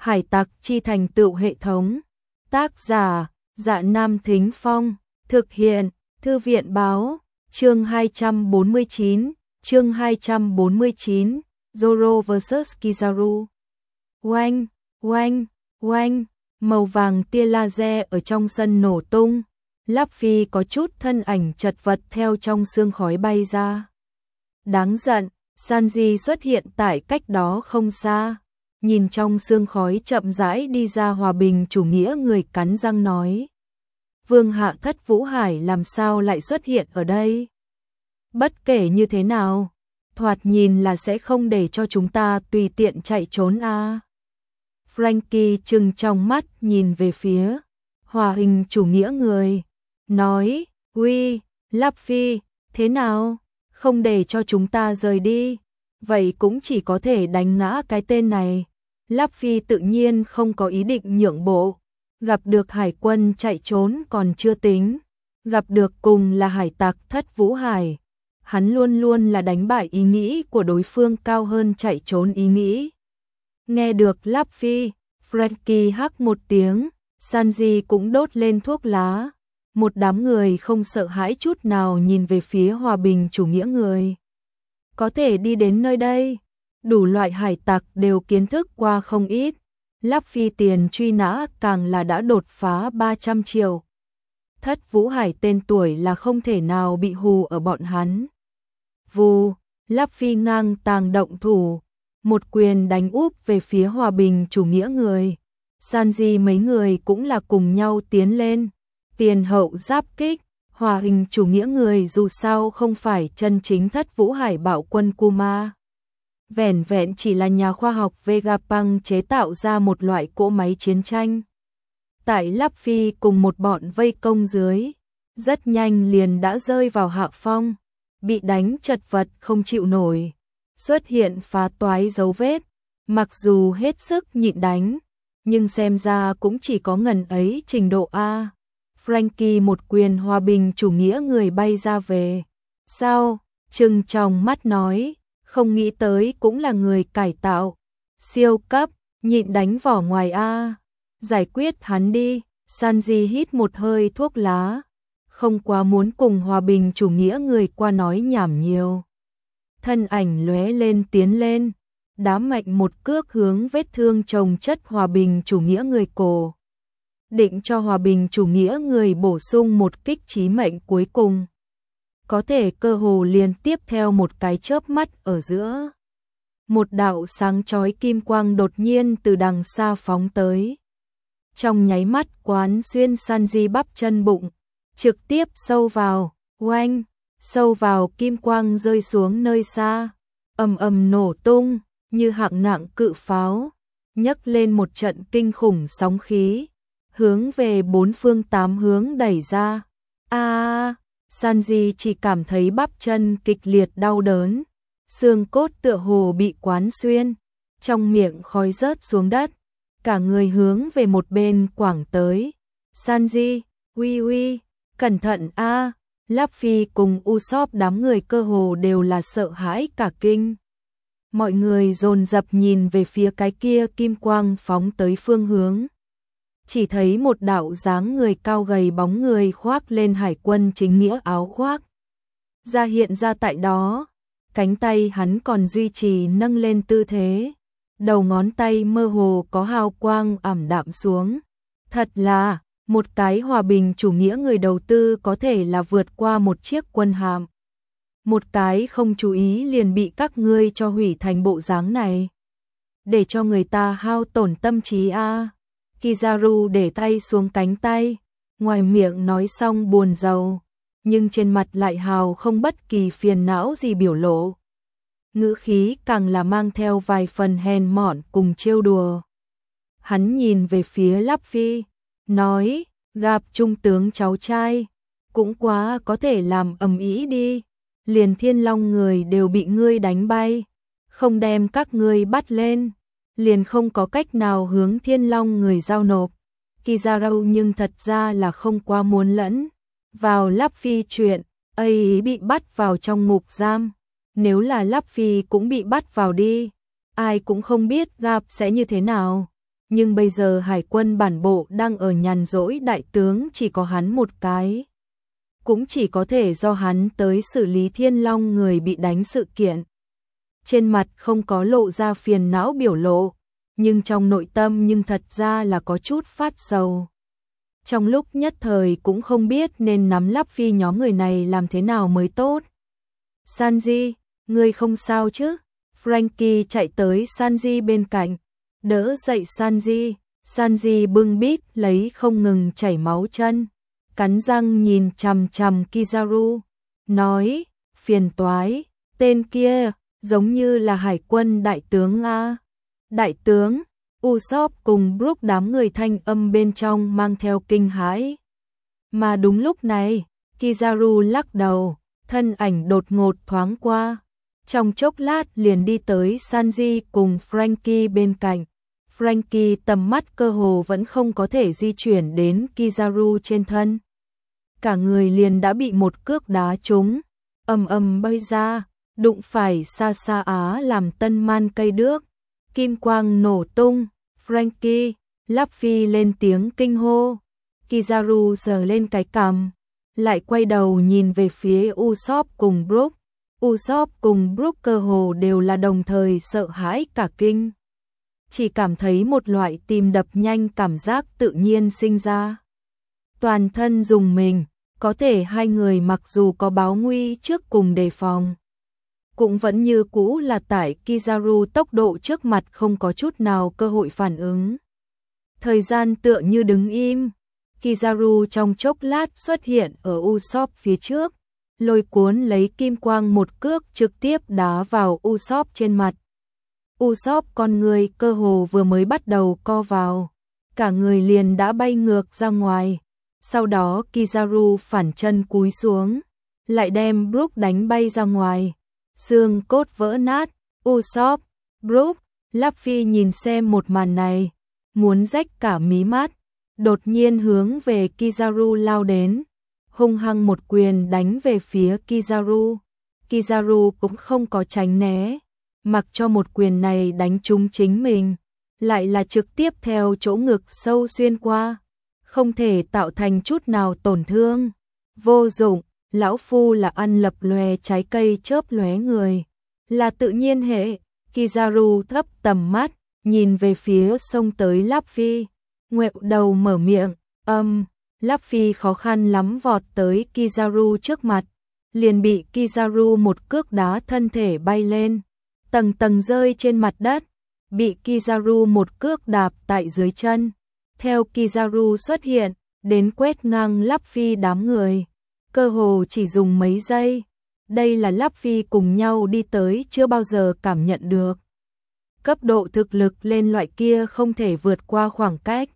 Hải tặc chi thành tựu hệ thống. Tác giả, Dạ Nam Thính Phong. Thực hiện, Thư viện Báo. Chương 249, chương 249, Zoro vs Kizaru. Oanh, oanh, oanh, màu vàng tia laser ở trong sân nổ tung. Luffy có chút thân ảnh chật vật theo trong sương khói bay ra. Đáng giận, Sanji xuất hiện tại cách đó không xa. Nhìn trong sương khói chậm rãi đi ra hòa bình chủ nghĩa người cắn răng nói. Vương hạ thất Vũ Hải làm sao lại xuất hiện ở đây? Bất kể như thế nào, thoạt nhìn là sẽ không để cho chúng ta tùy tiện chạy trốn à. Frankie trừng trong mắt nhìn về phía hòa hình chủ nghĩa người. Nói, uy, Luffy, thế nào? Không để cho chúng ta rời đi. Vậy cũng chỉ có thể đánh ngã cái tên này. Luffy tự nhiên không có ý định nhượng bộ. Gặp được hải quân chạy trốn còn chưa tính. Gặp được cùng là hải tặc thất Vũ Hải. Hắn luôn luôn là đánh bại ý nghĩ của đối phương cao hơn chạy trốn ý nghĩ. Nghe được Luffy, Frankie hắc một tiếng, Sanji cũng đốt lên thuốc lá. Một đám người không sợ hãi chút nào nhìn về phía hòa bình chủ nghĩa người. Có thể đi đến nơi đây, đủ loại hải tặc đều kiến thức qua không ít. Luffy tiền truy nã càng là đã đột phá 300 triệu. Thất Vũ Hải tên tuổi là không thể nào bị hù ở bọn hắn. Vù, Luffy ngang tàng động thủ, một quyền đánh úp về phía hòa bình chủ nghĩa người. Sanji mấy người cũng là cùng nhau tiến lên. Tiền hậu giáp kích, hòa hình chủ nghĩa người dù sao không phải chân chính thất Vũ Hải bạo quân Kuma. Vẻn vẹn chỉ là nhà khoa học Vegapunk chế tạo ra một loại cỗ máy chiến tranh. Tại Luffy cùng một bọn vây công dưới, rất nhanh liền đã rơi vào hạ phong, bị đánh chật vật không chịu nổi, xuất hiện phá toái dấu vết, mặc dù hết sức nhịn đánh, nhưng xem ra cũng chỉ có ngần ấy trình độ A. Frankie một quyền hòa bình chủ nghĩa người bay ra về. Sao? Trừng trong mắt nói, không nghĩ tới cũng là người cải tạo. Siêu cấp, nhịn đánh vỏ ngoài A. Giải quyết hắn đi. Sanji hít một hơi thuốc lá. Không quá muốn cùng hòa bình chủ nghĩa người qua nói nhảm nhiều. Thân ảnh lóe lên tiến lên. Đá mạnh một cước hướng vết thương chồng chất hòa bình chủ nghĩa người cổ. Định cho hòa bình chủ nghĩa người bổ sung một kích chí mệnh cuối cùng. Có thể cơ hồ liền tiếp theo một cái chớp mắt ở giữa. Một đạo sáng chói kim quang đột nhiên từ đằng xa phóng tới. Trong nháy mắt quán xuyên Sanji bắp chân bụng, trực tiếp sâu vào, oanh, sâu vào kim quang rơi xuống nơi xa, ầm ầm nổ tung, như hạng nặng cự pháo, nhấc lên một trận kinh khủng sóng khí, hướng về bốn phương tám hướng đẩy ra. Sanji chỉ cảm thấy bắp chân kịch liệt đau đớn, xương cốt tựa hồ bị quán xuyên, trong miệng khói rớt xuống đất, cả người hướng về một bên quảng tới. Sanji, uy, cẩn thận a! Luffy cùng Usopp đám người cơ hồ đều là sợ hãi cả kinh. Mọi người dồn dập nhìn về phía cái kia kim quang phóng tới phương hướng. Chỉ thấy một đạo dáng người cao gầy bóng người khoác lên hải quân chính nghĩa áo khoác. Ra hiện ra tại đó, cánh tay hắn còn duy trì nâng lên tư thế. Đầu ngón tay mơ hồ có hào quang ảm đạm xuống. Thật là, một cái hòa bình chủ nghĩa người đầu tư có thể là vượt qua một chiếc quân hạm. Một cái không chú ý liền bị các ngươi cho hủy thành bộ dáng này. Để cho người ta hao tổn tâm trí a. Kizaru để tay xuống cánh tay, ngoài miệng nói xong buồn rầu, nhưng trên mặt lại hào không bất kỳ phiền não gì biểu lộ. Ngữ khí càng là mang theo vài phần hèn mọn cùng trêu đùa. Hắn nhìn về phía Luffy, nói, gặp trung tướng cháu trai, cũng quá có thể làm ầm ĩ đi, liền Thiên Long người đều bị ngươi đánh bay, không đem các ngươi bắt lên, liền không có cách nào hướng Thiên Long người giao nộp. Kizaru nhưng thật ra là không quá muốn lẫn vào Luffy chuyện, ấy bị bắt vào trong ngục giam. Nếu là Luffy cũng bị bắt vào đi, ai cũng không biết gặp sẽ như thế nào. nhưng bây giờ hải quân bản bộ đang ở nhàn rỗi, đại tướng chỉ có hắn một cái. Cũng chỉ có thể do hắn tới xử lý Thiên Long người bị đánh sự kiện. Trên mặt không có lộ ra phiền não biểu lộ, nhưng trong nội tâm nhưng thật ra là có chút phát sầu. Trong lúc nhất thời cũng không biết nên nắm Lắp Phi nhóm người này làm thế nào mới tốt. Sanji, ngươi không sao chứ? Frankie chạy tới Sanji bên cạnh, đỡ dậy Sanji. Sanji bưng bít lấy không ngừng chảy máu chân, cắn răng nhìn chằm chằm Kizaru, nói, phiền toái, tên kia, giống như là hải quân đại tướng a. Đại tướng, Usopp cùng Brook đám người thanh âm bên trong mang theo kinh hãi. Mà đúng lúc này, Kizaru lắc đầu, thân ảnh đột ngột thoáng qua. Trong chốc lát liền đi tới Sanji cùng Frankie bên cạnh. Frankie tầm mắt cơ hồ vẫn không có thể di chuyển đến Kizaru trên thân. Cả người liền đã bị một cước đá trúng, ầm ầm bay ra, đụng phải xa xa á làm tân man cây đước. Kim quang nổ tung, Frankie, Luffy lên tiếng kinh hô. Kizaru sờ lên cái cằm, lại quay đầu nhìn về phía Usopp cùng Brook. Usopp cùng Brook cơ hồ đều là đồng thời sợ hãi cả kinh. Chỉ cảm thấy một loại tim đập nhanh cảm giác tự nhiên sinh ra. Toàn thân rùng mình, có thể hai người mặc dù có báo nguy trước cùng đề phòng, cũng vẫn như cũ là tại Kizaru tốc độ trước mặt không có chút nào cơ hội phản ứng. Thời gian tựa như đứng im, Kizaru trong chốc lát xuất hiện ở Usopp phía trước, lôi cuốn lấy kim quang một cước trực tiếp đá vào Usopp trên mặt. Usopp con người cơ hồ vừa mới bắt đầu co vào, cả người liền đã bay ngược ra ngoài. Sau đó Kizaru phản chân cúi xuống, lại đem Brook đánh bay ra ngoài. Xương cốt vỡ nát, Usopp, Brook, Luffy nhìn xem một màn này, muốn rách cả mí mắt, đột nhiên hướng về Kizaru lao đến, hung hăng một quyền đánh về phía Kizaru. Kizaru cũng không có tránh né, mặc cho một quyền này đánh trúng chính mình, lại là trực tiếp theo chỗ ngực sâu xuyên qua, không thể tạo thành chút nào tổn thương. Vô dụng, lão phu là ăn lập lòe trái cây chớp lóe người, là tự nhiên hệ. Kizaru thấp tầm mắt, nhìn về phía xông tới Luffy, ngoẹo đầu mở miệng, Luffy khó khăn lắm vọt tới Kizaru trước mặt, liền bị Kizaru một cước đá thân thể bay lên, tầng tầng rơi trên mặt đất, bị Kizaru một cước đạp tại dưới chân. Theo Kizaru xuất hiện, đến quét ngang Luffy đám người, cơ hồ chỉ dùng mấy giây. Đây là Luffy cùng nhau đi tới chưa bao giờ cảm nhận được. Cấp độ thực lực lên loại kia không thể vượt qua khoảng cách.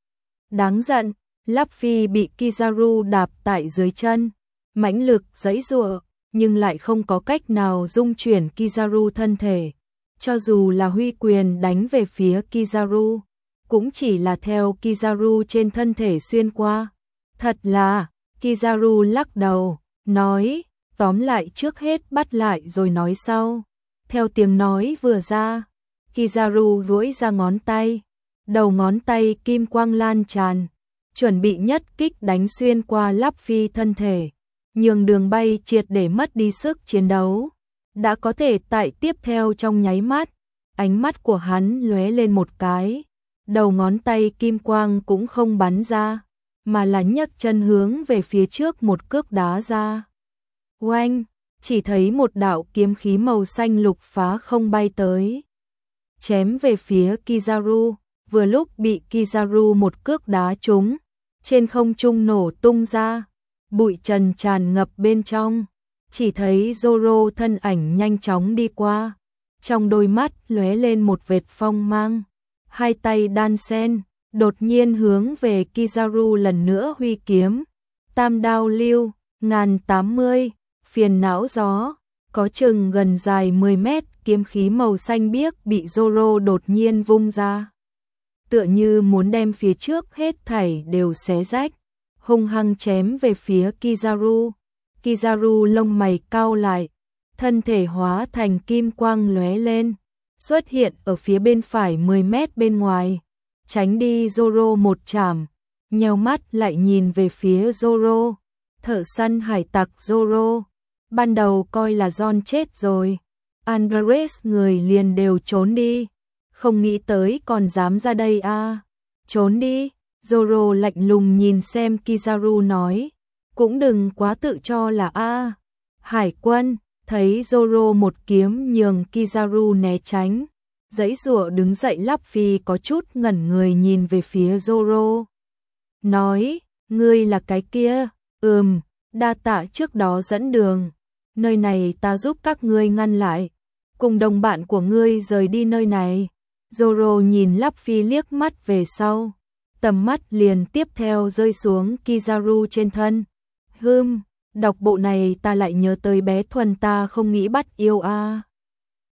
Đáng giận, Luffy bị Kizaru đạp tại dưới chân, mãnh lực giãy giụa, nhưng lại không có cách nào dung chuyển Kizaru thân thể. Cho dù là huy quyền đánh về phía Kizaru, cũng chỉ là theo Kizaru trên thân thể xuyên qua. Thật là, Kizaru lắc đầu, nói, tóm lại trước hết bắt lại rồi nói sau. Theo tiếng nói vừa ra, Kizaru duỗi ra ngón tay, đầu ngón tay kim quang lan tràn, chuẩn bị nhất kích đánh xuyên qua Luffy thân thể, nhường đường bay triệt để mất đi sức chiến đấu. Đã có thể tại tiếp theo trong nháy mắt, ánh mắt của hắn lóe lên một cái, đầu ngón tay kim quang cũng không bắn ra, mà là nhấc chân hướng về phía trước một cước đá ra. Oanh, chỉ thấy một đạo kiếm khí màu xanh lục phá không bay tới, chém về phía Kizaru, vừa lúc bị Kizaru một cước đá trúng, trên không trung nổ tung ra, bụi trần tràn ngập bên trong, chỉ thấy Zoro thân ảnh nhanh chóng đi qua, trong đôi mắt lóe lên một vệt phong mang, hai tay đan sen, đột nhiên hướng về Kizaru lần nữa huy kiếm. Tam đao lưu, 1080, phiền não gió, có chừng gần dài 10 mét, kiếm khí màu xanh biếc bị Zoro đột nhiên vung ra, tựa như muốn đem phía trước hết thảy đều xé rách, hung hăng chém về phía Kizaru. Kizaru lông mày cau lại, thân thể hóa thành kim quang lóe lên, xuất hiện ở phía bên phải 10 mét bên ngoài, tránh đi Zoro một chảm, nheo mắt lại nhìn về phía Zoro. Thợ săn hải tặc Zoro, ban đầu coi là John chết rồi, Andres người liền đều trốn đi, không nghĩ tới còn dám ra đây à. Trốn đi, Zoro lạnh lùng nhìn xem Kizaru nói, cũng đừng quá tự cho là a. Hải quân, thấy Zoro một kiếm nhường Kizaru né tránh, giãy giụa đứng dậy. Luffy có chút ngẩn người nhìn về phía Zoro. Nói, ngươi là cái kia, đa tạ trước đó dẫn đường, nơi này ta giúp các ngươi ngăn lại, cùng đồng bạn của ngươi rời đi nơi này. Zoro nhìn Luffy liếc mắt về sau, tầm mắt liền tiếp theo rơi xuống Kizaru trên thân. Đọc bộ này ta lại nhớ tới bé Thuần ta không nghĩ bắt yêu a.